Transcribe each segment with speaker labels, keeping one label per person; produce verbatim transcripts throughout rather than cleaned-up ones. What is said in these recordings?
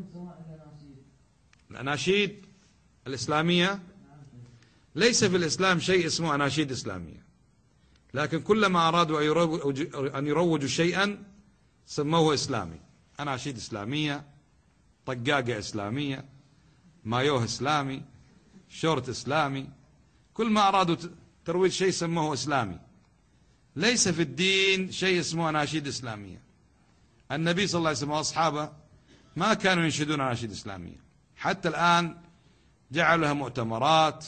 Speaker 1: الأناشيد الإسلامية ليس في الإسلام شيء اسمه أناشيد إسلامية، لكن كلما أرادوا أن يروجوا شيئا سموه إسلامي. أناشيد إسلامية، طقاقة إسلامية، مايوه إسلامي، شورت إسلامي، كل ما أرادوا ترويج شيء سموه إسلامي. ليس في الدين شيء اسمه أناشيد إسلامية. النبي صلى الله عليه وسلم وأصحابه ما كانوا ينشدون أناشيد إسلامية، حتى الآن جعلوا لها مؤتمرات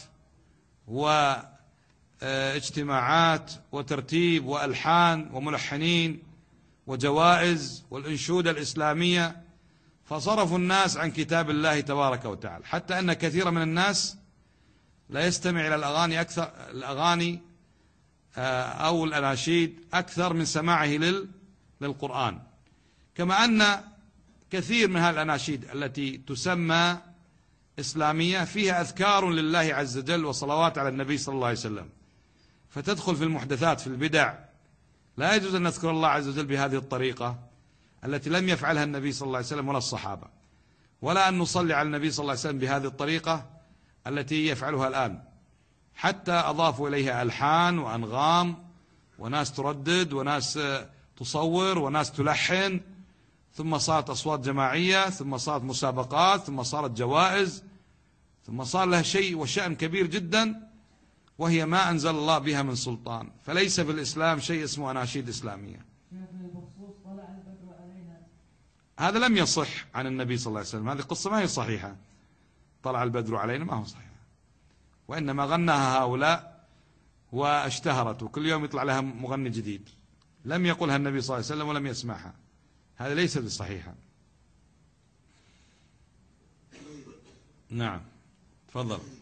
Speaker 1: واجتماعات وترتيب وألحان وملحنين وجوائز والأنشودة الإسلامية، فصرفوا الناس عن كتاب الله تبارك وتعالى، حتى أن كثير من الناس لا يستمع إلى الأغاني أكثر الأغاني أو الأناشيد أكثر من سماعه للقرآن. كما أن كثير من هذه الأناشيد التي تسمى إسلامية فيها أذكار لله عز وجل وصلوات على النبي صلى الله عليه وسلم، فتدخل في المحدثات في البدع. لا يجوز أن نذكر الله عز وجل بهذه الطريقة التي لم يفعلها النبي صلى الله عليه وسلم ولا الصحابة، ولا أن نصلي على النبي صلى الله عليه وسلم بهذه الطريقة التي يفعلها الآن، حتى أضافوا إليها ألحان وأنغام وناس تردد وناس تصور وناس تلحن، ثم صارت أصوات جماعية، ثم صارت مسابقات، ثم صارت جوائز، ثم صار لها شيء وشأن كبير جدا، وهي ما أنزل الله بها من سلطان. فليس في الإسلام شيء اسمه أناشيد إسلامية. هذا لم يصح عن النبي صلى الله عليه وسلم، هذه قصة ما هي صحيحة. طلع البدر علينا ما هو صحيح، وإنما غناها هؤلاء واشتهرت، وكل يوم يطلع لها مغني جديد. لم يقلها النبي صلى الله عليه وسلم ولم يسمعها، هذا ليس بصحيحة. نعم، تفضل.